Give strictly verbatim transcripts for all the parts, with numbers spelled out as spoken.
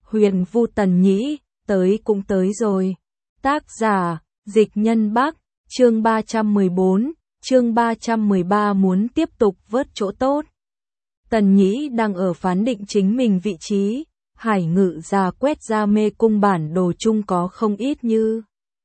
Huyền Vu Tần Nhĩ, tới cũng tới rồi. Tác giả, Dịch Nhân Bắc, chương ba trăm mười bốn, chương ba trăm mười ba muốn tiếp tục vớt chỗ tốt. Tần Nhĩ đang ở phán định chính mình vị trí, Hải Ngự ra quét ra mê cung bản đồ chung có không ít như.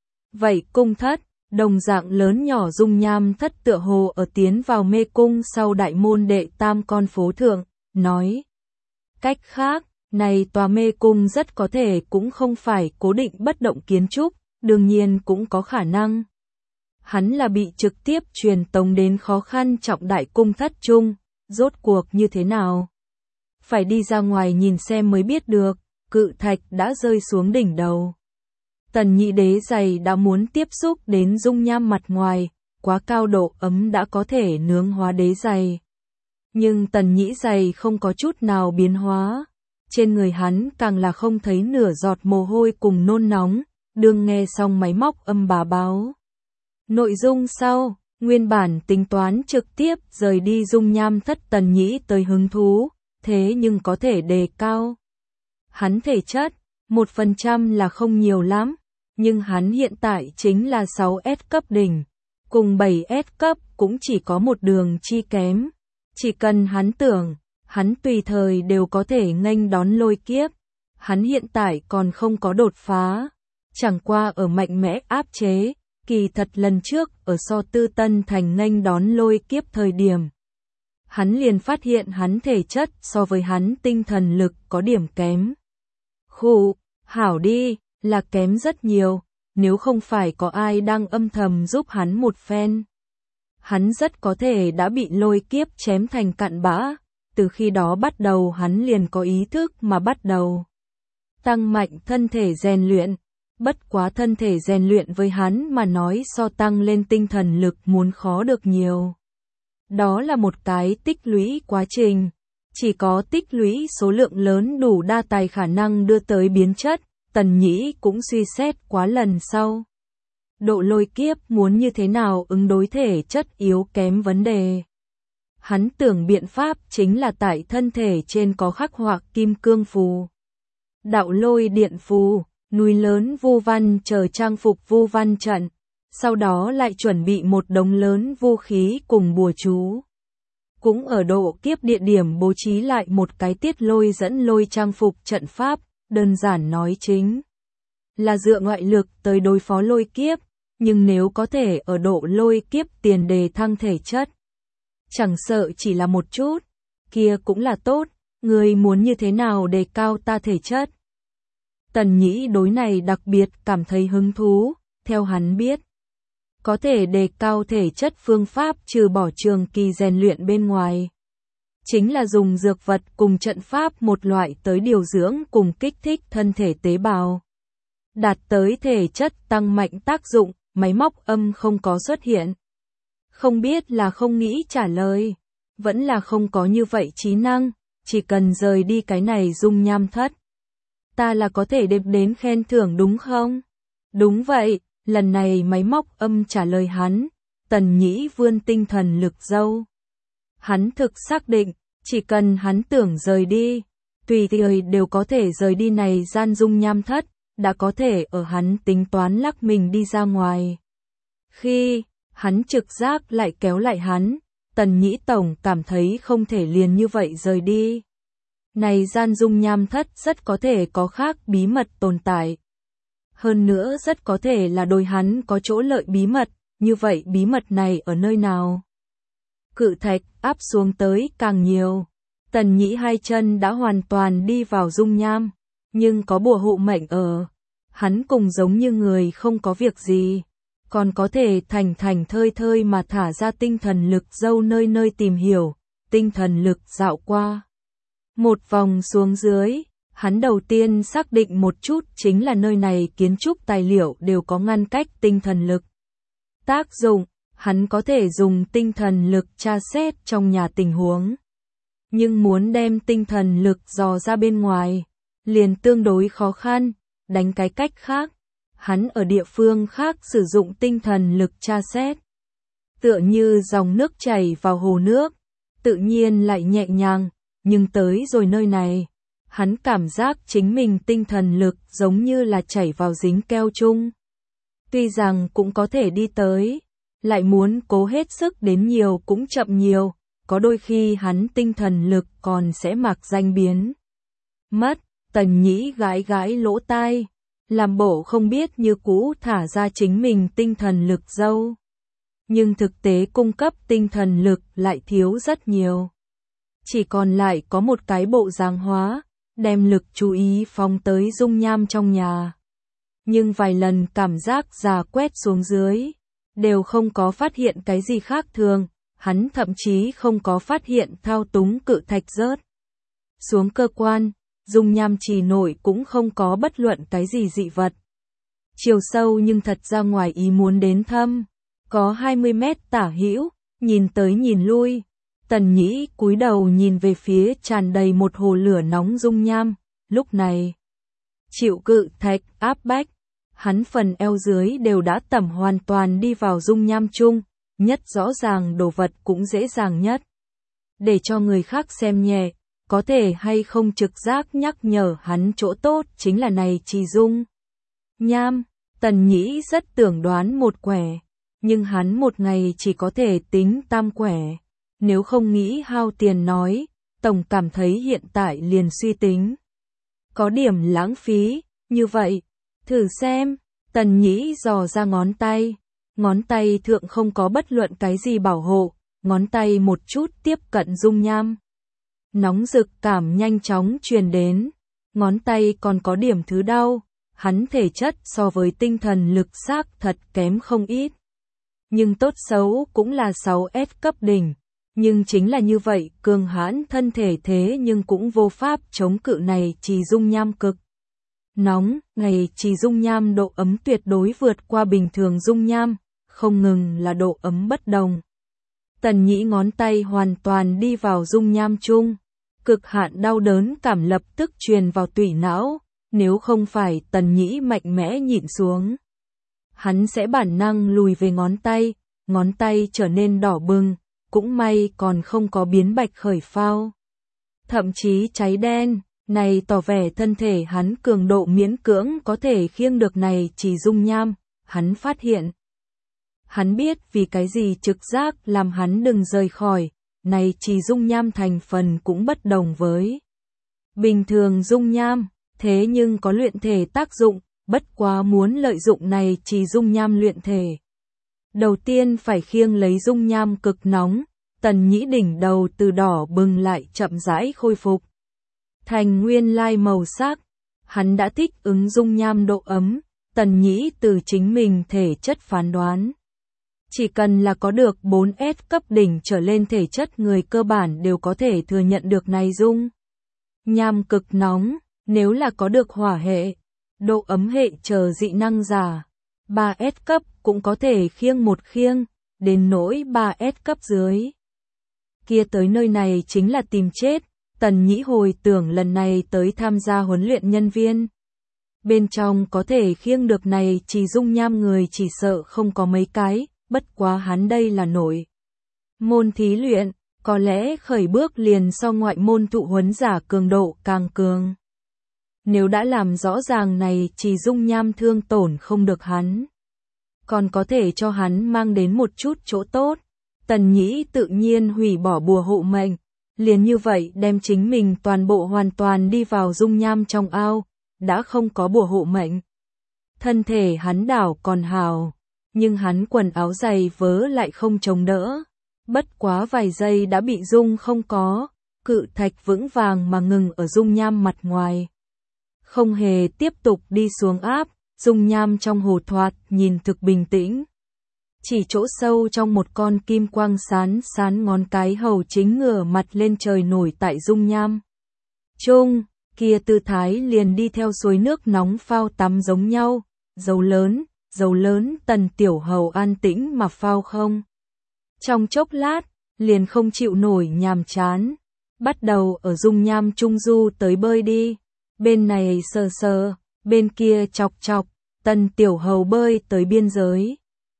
Vậy cung thất, đồng dạng lớn nhỏ dung nham thất tựa hồ ở tiến vào mê cung sau đại môn đệ tam con phố thượng, nói. Cách khác, này tòa mê cung rất có thể cũng không phải cố định bất động kiến trúc, đương nhiên cũng có khả năng. Hắn là bị trực tiếp truyền tống đến khó khăn trọng đại cung thất chung, rốt cuộc như thế nào? Phải đi ra ngoài nhìn xem mới biết được, cự thạch đã rơi xuống đỉnh đầu. Tần Nhĩ đế giày đã muốn tiếp xúc đến dung nham mặt ngoài, quá cao độ ấm đã có thể nướng hóa đế giày. Nhưng Tần Nhĩ giày không có chút nào biến hóa. Trên người hắn càng là không thấy nửa giọt mồ hôi cùng nôn nóng, đương nghe xong máy móc âm bà báo. Nội dung sau, nguyên bản tính toán trực tiếp rời đi dung nham thất Tần Nhĩ tới hứng thú, thế nhưng có thể đề cao. Hắn thể chất, một phần trăm là không nhiều lắm, nhưng hắn hiện tại chính là sáu S cấp đỉnh, cùng bảy S cấp cũng chỉ có một đường chi kém. Chỉ cần hắn tưởng, hắn tùy thời đều có thể nghênh đón lôi kiếp. Hắn hiện tại còn không có đột phá, chẳng qua ở mạnh mẽ áp chế, kỳ thật lần trước ở so tư tân thành nghênh đón lôi kiếp thời điểm. Hắn liền phát hiện hắn thể chất so với hắn tinh thần lực có điểm kém. Khụ, hảo đi, là kém rất nhiều, nếu không phải có ai đang âm thầm giúp hắn một phen. Hắn rất có thể đã bị lôi kiếp chém thành cặn bã, từ khi đó bắt đầu hắn liền có ý thức mà bắt đầu. Tăng mạnh thân thể rèn luyện, bất quá thân thể rèn luyện với hắn mà nói so tăng lên tinh thần lực muốn khó được nhiều. Đó là một cái tích lũy quá trình, chỉ có tích lũy số lượng lớn đủ đa tài khả năng đưa tới biến chất, Tần Nhĩ cũng suy xét quá lần sau. Độ lôi kiếp muốn như thế nào ứng đối thể chất yếu kém vấn đề. Hắn tưởng biện pháp chính là tại thân thể trên có khắc họa kim cương phù. Đạo lôi điện phù, núi lớn vu văn chờ trang phục vu văn trận, sau đó lại chuẩn bị một đống lớn vũ khí cùng bùa chú. Cũng ở độ kiếp địa điểm bố trí lại một cái tiết lôi dẫn lôi trang phục trận pháp, đơn giản nói chính là dựa ngoại lực tới đối phó lôi kiếp, nhưng nếu có thể ở độ lôi kiếp tiền đề thăng thể chất. Chẳng sợ chỉ là một chút, kia cũng là tốt, người muốn như thế nào đề cao ta thể chất. Tần Nhĩ đối này đặc biệt cảm thấy hứng thú, theo hắn biết. Có thể đề cao thể chất phương pháp trừ bỏ trường kỳ rèn luyện bên ngoài. Chính là dùng dược vật cùng trận pháp một loại tới điều dưỡng cùng kích thích thân thể tế bào. Đạt tới thể chất tăng mạnh tác dụng, máy móc âm không có xuất hiện. Không biết là không nghĩ trả lời, vẫn là không có như vậy trí năng, chỉ cần rời đi cái này dung nham thất. Ta là có thể đếm đến khen thưởng đúng không? Đúng vậy, lần này máy móc âm trả lời hắn, Tần Nhĩ vươn tinh thần lực dâu. Hắn thực xác định, chỉ cần hắn tưởng rời đi, tùy thời đều có thể rời đi này gian dung nham thất, đã có thể ở hắn tính toán lắc mình đi ra ngoài. Khi hắn trực giác lại kéo lại hắn, Tần Nhĩ tổng cảm thấy không thể liền như vậy rời đi. Này gian dung nham thất rất có thể có khác bí mật tồn tại. Hơn nữa rất có thể là đôi hắn có chỗ lợi bí mật, như vậy bí mật này ở nơi nào? Cự thạch áp xuống tới càng nhiều. Tần Nhĩ hai chân đã hoàn toàn đi vào dung nham, nhưng có bùa hộ mệnh ở. Hắn cùng giống như người không có việc gì, còn có thể thành thành thơi thơi mà thả ra tinh thần lực dâu nơi nơi tìm hiểu, tinh thần lực dạo qua. Một vòng xuống dưới, hắn đầu tiên xác định một chút chính là nơi này kiến trúc tài liệu đều có ngăn cách tinh thần lực. Tác dụng, hắn có thể dùng tinh thần lực tra xét trong nhà tình huống. Nhưng muốn đem tinh thần lực dò ra bên ngoài, liền tương đối khó khăn, đánh cái cách khác. Hắn ở địa phương khác sử dụng tinh thần lực tra xét. Tựa như dòng nước chảy vào hồ nước, tự nhiên lại nhẹ nhàng, nhưng tới rồi nơi này, Hắn cảm giác chính mình tinh thần lực giống như là chảy vào dính keo chung. Tuy rằng cũng có thể đi tới, lại muốn cố hết sức đến nhiều cũng chậm nhiều, có đôi khi hắn tinh thần lực còn sẽ mặc danh biến mất. Tần Nhĩ gãi gãi lỗ tai, làm bộ không biết như cũ thả ra chính mình tinh thần lực dâu. Nhưng thực tế cung cấp tinh thần lực lại thiếu rất nhiều. Chỉ còn lại có một cái bộ dáng hóa, đem lực chú ý phóng tới dung nham trong nhà. Nhưng vài lần cảm giác già quét xuống dưới, đều không có phát hiện cái gì khác thường, hắn thậm chí không có phát hiện thao túng cự thạch rớt xuống cơ quan, dung nham trì nổi cũng không có bất luận cái gì dị vật. Chiều sâu nhưng thật ra ngoài ý muốn đến thâm, có hai mươi mét tả hữu, nhìn tới nhìn lui. Tần Nhĩ cúi đầu nhìn về phía tràn đầy một hồ lửa nóng dung nham, lúc này chịu cự thạch áp bách, hắn phần eo dưới đều đã tẩm hoàn toàn đi vào dung nham chung, nhất rõ ràng đồ vật cũng dễ dàng nhất. Để cho người khác xem nhẹ, có thể hay không trực giác nhắc nhở hắn chỗ tốt chính là này trì dung nham. Tần Nhĩ rất tưởng đoán một quẻ, nhưng hắn một ngày chỉ có thể tính tam quẻ. Nếu không nghĩ hao tiền nói, tổng cảm thấy hiện tại liền suy tính có điểm lãng phí, như vậy, thử xem. Tần Nhĩ dò ra ngón tay, ngón tay thượng không có bất luận cái gì bảo hộ, ngón tay một chút tiếp cận dung nham. Nóng rực cảm nhanh chóng truyền đến, ngón tay còn có điểm thứ đau, hắn thể chất so với tinh thần lực xác thật kém không ít. Nhưng tốt xấu cũng là sáu S cấp đỉnh, nhưng chính là như vậy, cường hãn thân thể thế nhưng cũng vô pháp chống cự này trì dung nham cực nóng, này trì dung nham độ ấm tuyệt đối vượt qua bình thường dung nham, không ngừng là độ ấm bất đồng. Tần Nhĩ ngón tay hoàn toàn đi vào dung nham chung, cực hạn đau đớn cảm lập tức truyền vào tủy não, nếu không phải Tần Nhĩ mạnh mẽ nhịn xuống, hắn sẽ bản năng lùi về ngón tay, ngón tay trở nên đỏ bừng, cũng may còn không có biến bạch khởi phao. Thậm chí cháy đen, này tỏ vẻ thân thể hắn cường độ miễn cưỡng có thể khiêng được này chỉ dung nham, hắn phát hiện. Hắn biết vì cái gì trực giác làm hắn đừng rời khỏi, này chỉ dung nham thành phần cũng bất đồng với bình thường dung nham, thế nhưng có luyện thể tác dụng, bất quá muốn lợi dụng này chỉ dung nham luyện thể. Đầu tiên phải khiêng lấy dung nham cực nóng, Tần Nhĩ đỉnh đầu từ đỏ bừng lại chậm rãi khôi phục thành nguyên lai màu sắc. Hắn đã thích ứng dung nham độ ấm, Tần Nhĩ từ chính mình thể chất phán đoán. Chỉ cần là có được bốn S cấp đỉnh trở lên thể chất người cơ bản đều có thể thừa nhận được này dung nham cực nóng, nếu là có được hỏa hệ, độ ấm hệ chờ dị năng giả, ba S cấp cũng có thể khiêng một khiêng, đến nỗi ba S cấp dưới. Kia tới nơi này chính là tìm chết. Tần Nhĩ hồi tưởng lần này tới tham gia huấn luyện nhân viên. Bên trong có thể khiêng được này chỉ dung nham người chỉ sợ không có mấy cái, bất quá hắn đây là nổi môn thí luyện, có lẽ khởi bước liền so ngoại môn thụ huấn giả cường độ càng cường. Nếu đã làm rõ ràng này chỉ dung nham thương tổn không được hắn, còn có thể cho hắn mang đến một chút chỗ tốt, Tần Nhĩ tự nhiên hủy bỏ bùa hộ mệnh. Liền như vậy đem chính mình toàn bộ hoàn toàn đi vào dung nham trong ao, đã không có bùa hộ mệnh. Thân thể hắn đảo còn hào, nhưng hắn quần áo dày vớ lại không chống đỡ. Bất quá vài giây đã bị dung không có, cự thạch vững vàng mà ngừng ở dung nham mặt ngoài. Không hề tiếp tục đi xuống áp, dung nham trong hồ thoạt nhìn thực bình tĩnh. Chỉ chỗ sâu trong một con kim quang sán sán ngón cái hầu chính ngửa mặt lên trời nổi tại dung nham chung, kia tư thái liền đi theo suối nước nóng phao tắm giống nhau, dầu lớn, dầu lớn. Tần tiểu hầu an tĩnh mà phao không. Trong chốc lát, liền không chịu nổi nhàm chán, bắt đầu ở dung nham trung du tới bơi đi, bên này sờ sờ, bên kia chọc chọc, tần tiểu hầu bơi tới biên giới.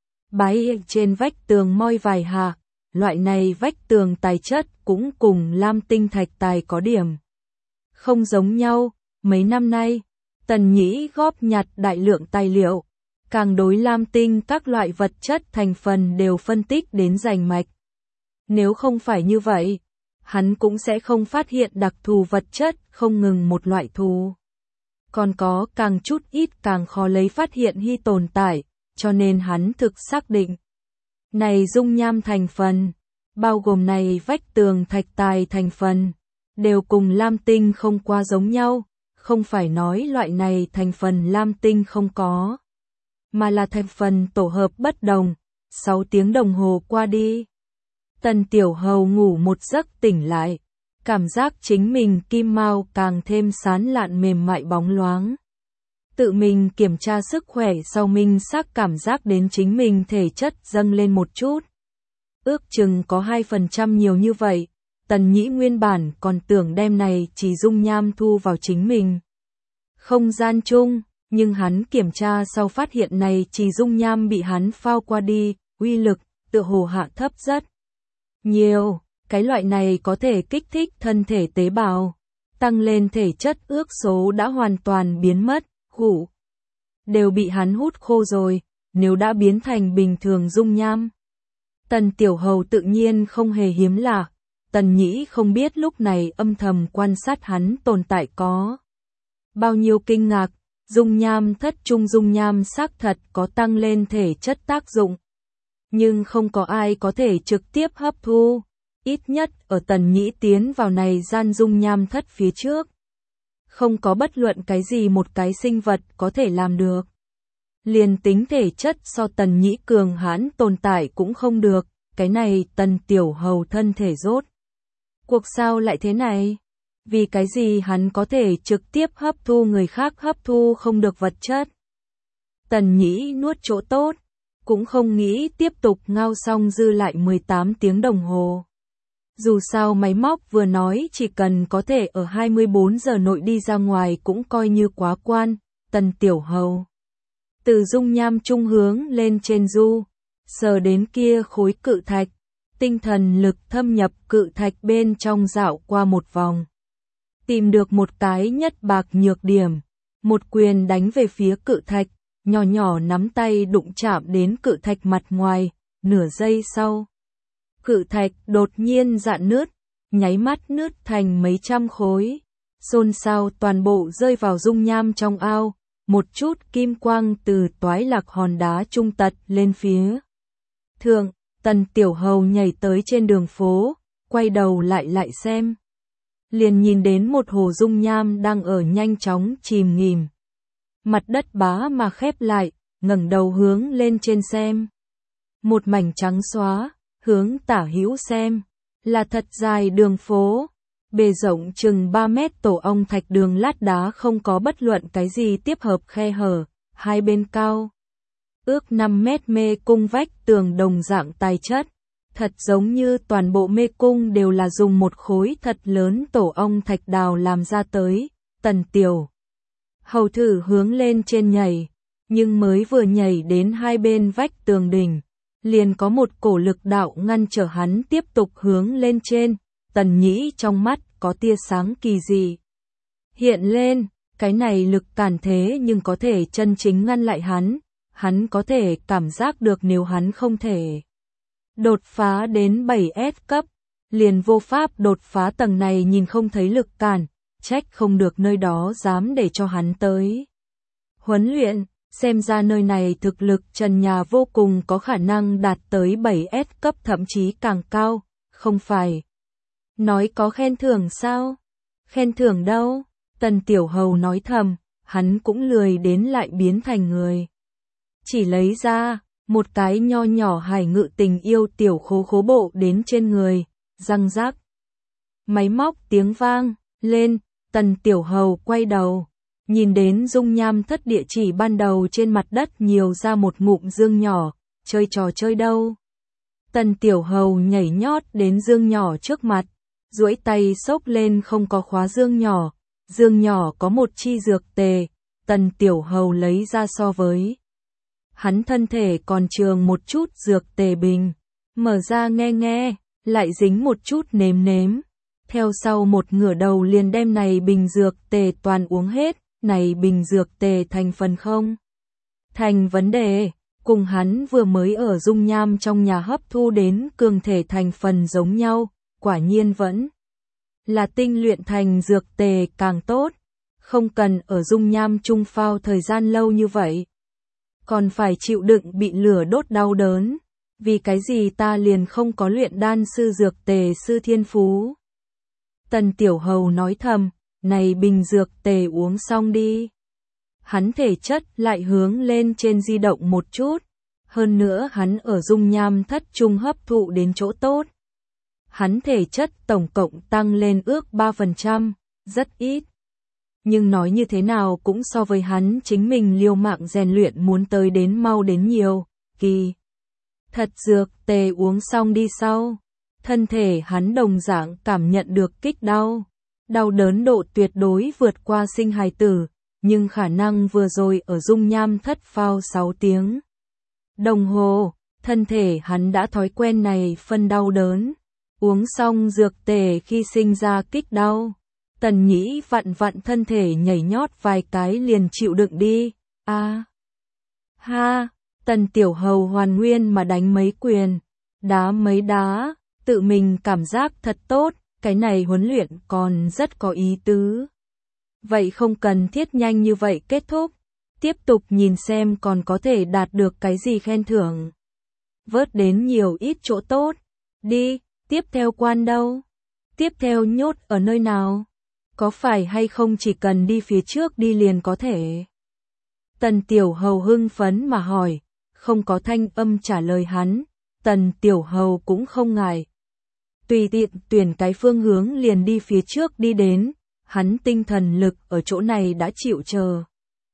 Bái trên vách tường moi vài hạ, loại này vách tường tài chất cũng cùng lam tinh thạch tài có điểm Không giống nhau, mấy năm nay, Tần Nhĩ góp nhặt đại lượng tài liệu, càng đối lam tinh các loại vật chất thành phần đều phân tích đến rành mạch. Nếu không phải như vậy, hắn cũng sẽ không phát hiện đặc thù vật chất không ngừng một loại thù. Còn có càng chút ít càng khó lấy phát hiện hy tồn tại, cho nên hắn thực xác định. Này dung nham thành phần, bao gồm này vách tường thạch tài thành phần, đều cùng lam tinh không quá giống nhau, không phải nói loại này thành phần lam tinh không có, mà là thành phần tổ hợp bất đồng. Sáu tiếng đồng hồ qua đi, Tần Tiểu Hầu ngủ một giấc tỉnh lại, cảm giác chính mình kim mao càng thêm sán lạn mềm mại bóng loáng. Tự mình kiểm tra sức khỏe sau minh xác cảm giác đến chính mình thể chất dâng lên một chút. Ước chừng có hai phần trăm nhiều như vậy, Tần Nhĩ nguyên bản còn tưởng đem này chỉ dung nham thu vào chính mình không gian chung, nhưng hắn kiểm tra sau phát hiện này chỉ dung nham bị hắn phao qua đi, uy lực tựa hồ hạ thấp rất nhiều. Cái loại này có thể kích thích thân thể tế bào, tăng lên thể chất ước số đã hoàn toàn biến mất, hủ đều bị hắn hút khô rồi, nếu đã biến thành bình thường dung nham. Tần Tiểu Hầu tự nhiên không hề hiếm lạ, Tần Nhĩ không biết lúc này âm thầm quan sát hắn tồn tại có bao nhiêu kinh ngạc, dung nham thất trung dung nham xác thật có tăng lên thể chất tác dụng, nhưng không có ai có thể trực tiếp hấp thu, ít nhất ở Tần Nhĩ tiến vào này gian dung nham thất phía trước. Không có bất luận cái gì một cái sinh vật có thể làm được. Liền tính thể chất so Tần Nhĩ cường hãn tồn tại cũng không được, cái này Tần Tiểu Hầu thân thể rốt. Cuộc sao lại thế này? Vì cái gì hắn có thể trực tiếp hấp thu người khác hấp thu không được vật chất? Tần Nhĩ nuốt chỗ tốt, cũng không nghĩ tiếp tục ngao xong dư lại mười tám tiếng đồng hồ. Dù sao máy móc vừa nói chỉ cần có thể ở hai mươi bốn giờ nội đi ra ngoài cũng coi như quá quan. Tần Tiểu Hầu từ dung nham trung hướng lên trên du, sờ đến kia khối cự thạch, tinh thần lực thâm nhập cự thạch bên trong dạo qua một vòng. Tìm được một cái nhất bạc nhược điểm, một quyền đánh về phía cự thạch, nhỏ nhỏ nắm tay đụng chạm đến cự thạch mặt ngoài, nửa giây sau. Cự thạch đột nhiên rạn nứt, nháy mắt nứt thành mấy trăm khối, xôn xao toàn bộ rơi vào dung nham trong ao, một chút kim quang từ toái lạc hòn đá trung tật lên phía thượng. Tần Tiểu Hầu nhảy tới trên đường phố, quay đầu lại lại xem. Liền nhìn đến một hồ dung nham đang ở nhanh chóng chìm nghỉm. Mặt đất bá mà khép lại, ngẩng đầu hướng lên trên xem. Một mảnh trắng xóa, hướng tả hữu xem, là thật dài đường phố. Bề rộng chừng ba mét tổ ong thạch đường lát đá không có bất luận cái gì tiếp hợp khe hở, hai bên cao. Ước năm mét mê cung vách tường đồng dạng tài chất, thật giống như toàn bộ mê cung đều là dùng một khối thật lớn tổ ong thạch đào làm ra tới. Tần Tiểu Hầu thử hướng lên trên nhảy, nhưng mới vừa nhảy đến hai bên vách tường đỉnh, liền có một cổ lực đạo ngăn trở hắn tiếp tục hướng lên trên. Tần Nhĩ trong mắt có tia sáng kỳ dị hiện lên, cái này lực cản thế nhưng có thể chân chính ngăn lại hắn. Hắn có thể cảm giác được nếu hắn không thể đột phá đến bảy S cấp, liền vô pháp đột phá tầng này nhìn không thấy lực cản, trách không được nơi đó dám để cho hắn tới huấn luyện, xem ra nơi này thực lực trần nhà vô cùng có khả năng đạt tới bảy S cấp thậm chí càng cao, không phải nói có khen thưởng sao? Khen thưởng đâu? Tần Tiểu Hầu nói thầm, hắn cũng lười đến lại biến thành người. Chỉ lấy ra một cái nho nhỏ hải ngự tình yêu tiểu khố khố bộ đến trên người, răng rác. Máy móc tiếng vang lên, Tần Tiểu Hầu quay đầu, nhìn đến dung nham thất địa chỉ ban đầu trên mặt đất nhiều ra một ngụm dương nhỏ, chơi trò chơi đâu. Tần Tiểu Hầu nhảy nhót đến dương nhỏ trước mặt, duỗi tay xốc lên không có khóa dương nhỏ, dương nhỏ có một chi dược tề, Tần Tiểu Hầu lấy ra so với hắn thân thể còn trường một chút dược tề bình, mở ra nghe nghe, lại dính một chút nếm nếm, theo sau một ngửa đầu liền đem này bình dược tề toàn uống hết, này bình dược tề thành phần không thành vấn đề, cùng hắn vừa mới ở dung nham trong nhà hấp thu đến cường thể thành phần giống nhau, quả nhiên vẫn là tinh luyện thành dược tề càng tốt, không cần ở dung nham trung phao thời gian lâu như vậy. Còn phải chịu đựng bị lửa đốt đau đớn, vì cái gì ta liền không có luyện đan sư dược tề sư thiên phú. Tần Tiểu Hầu nói thầm, này bình dược tề uống xong đi. Hắn thể chất lại hướng lên trên di động một chút, hơn nữa hắn ở dung nham thất trung hấp thụ đến chỗ tốt. Hắn thể chất tổng cộng tăng lên ước ba phần trăm, rất ít. Nhưng nói như thế nào cũng so với hắn chính mình liều mạng rèn luyện muốn tới đến mau đến nhiều, kỳ. Thật dược tề uống xong đi sau, thân thể hắn đồng dạng cảm nhận được kích đau. Đau đớn độ tuyệt đối vượt qua sinh hài tử, nhưng khả năng vừa rồi ở dung nham thất phao sáu tiếng đồng hồ, thân thể hắn đã thói quen này phân đau đớn. Uống xong dược tề khi sinh ra kích đau, Tần Nhĩ vặn vặn thân thể nhảy nhót vài cái liền chịu đựng đi. A à, ha, Tần Tiểu Hầu hoàn nguyên mà đánh mấy quyền, đá mấy đá, tự mình cảm giác thật tốt, cái này huấn luyện còn rất có ý tứ. Vậy không cần thiết nhanh như vậy kết thúc, tiếp tục nhìn xem còn có thể đạt được cái gì khen thưởng. Vớt đến nhiều ít chỗ tốt, đi, tiếp theo quan đâu? Tiếp theo nhốt ở nơi nào? Có phải hay không chỉ cần đi phía trước đi liền có thể? Tần Tiểu Hầu hưng phấn mà hỏi, không có thanh âm trả lời hắn, Tần Tiểu Hầu cũng không ngại. Tùy tiện tuyển cái phương hướng liền đi phía trước đi đến, hắn tinh thần lực ở chỗ này đã chịu chờ.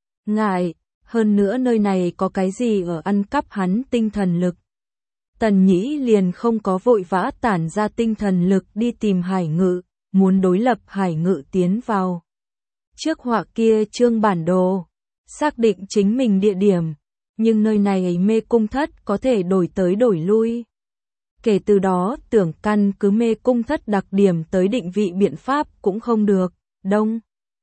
Ngại, hơn nữa nơi này có cái gì ở ăn cắp hắn tinh thần lực. Tần Nhĩ liền không có vội vã tản ra tinh thần lực đi tìm Hải Ngự, muốn đối lập Hải Ngự tiến vào. Trước họa kia trương bản đồ, xác định chính mình địa điểm, nhưng nơi này mê cung thất có thể đổi tới đổi lui. Kể từ đó tưởng căn cứ mê cung thất đặc điểm tới định vị biện pháp cũng không được. Đông,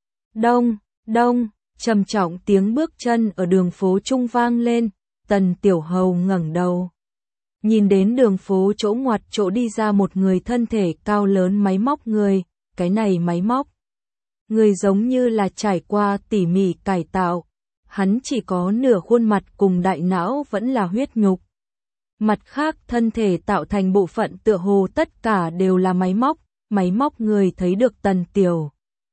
đông, đông, trầm trọng tiếng bước chân ở đường phố trung vang lên, Tần Tiểu Hầu ngẩng đầu. Nhìn đến đường phố chỗ ngoặt chỗ đi ra một người thân thể cao lớn máy móc người, cái này máy móc. Người giống như là trải qua tỉ mỉ cải tạo, hắn chỉ có nửa khuôn mặt cùng đại não vẫn là huyết nhục. Mặt khác thân thể tạo thành bộ phận tựa hồ tất cả đều là máy móc, máy móc người thấy được Tần Tiểu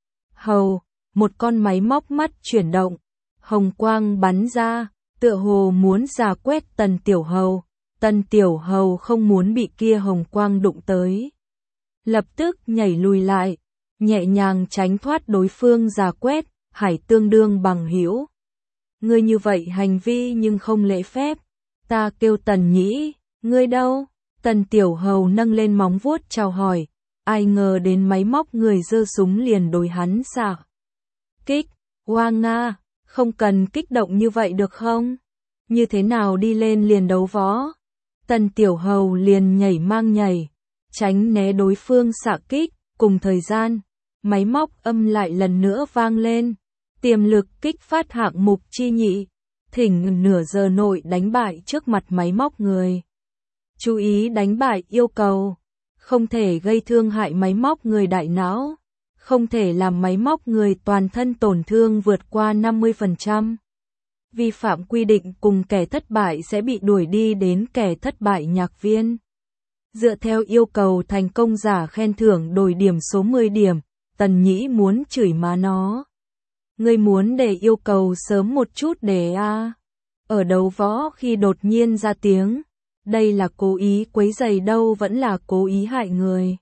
Hầu, một con máy móc mắt chuyển động, hồng quang bắn ra, tựa hồ muốn rà quét Tần Tiểu Hầu. Tần Tiểu Hầu không muốn bị kia hồng quang đụng tới. Lập tức nhảy lùi lại, nhẹ nhàng tránh thoát đối phương rà quét, Hải tương đương bằng hữu. Ngươi như vậy hành vi nhưng không lễ phép. Ta kêu Tần Nhĩ, ngươi đâu? Tần Tiểu Hầu nâng lên móng vuốt chào hỏi, ai ngờ đến máy móc người giơ súng liền đối hắn xạ kích. Hoa Nga, không cần kích động như vậy được không? Như thế nào đi lên liền đấu võ? Tần Tiểu Hầu liền nhảy mang nhảy, tránh né đối phương xạ kích, cùng thời gian, máy móc âm lại lần nữa vang lên, tiềm lực kích phát hạng mục chi nhị, thỉnh nửa giờ nội đánh bại trước mặt máy móc người. Chú ý đánh bại yêu cầu, không thể gây thương hại máy móc người đại não, không thể làm máy móc người toàn thân tổn thương vượt qua năm mươi phần trăm. Vi phạm quy định cùng kẻ thất bại sẽ bị đuổi đi đến kẻ thất bại nhạc viên. Dựa theo yêu cầu thành công giả khen thưởng đổi điểm số mười điểm, Tần Nhĩ muốn chửi má nó. Ngươi muốn để yêu cầu sớm một chút để a à. Ở đấu võ khi đột nhiên ra tiếng, đây là cố ý quấy rầy đâu vẫn là cố ý hại người.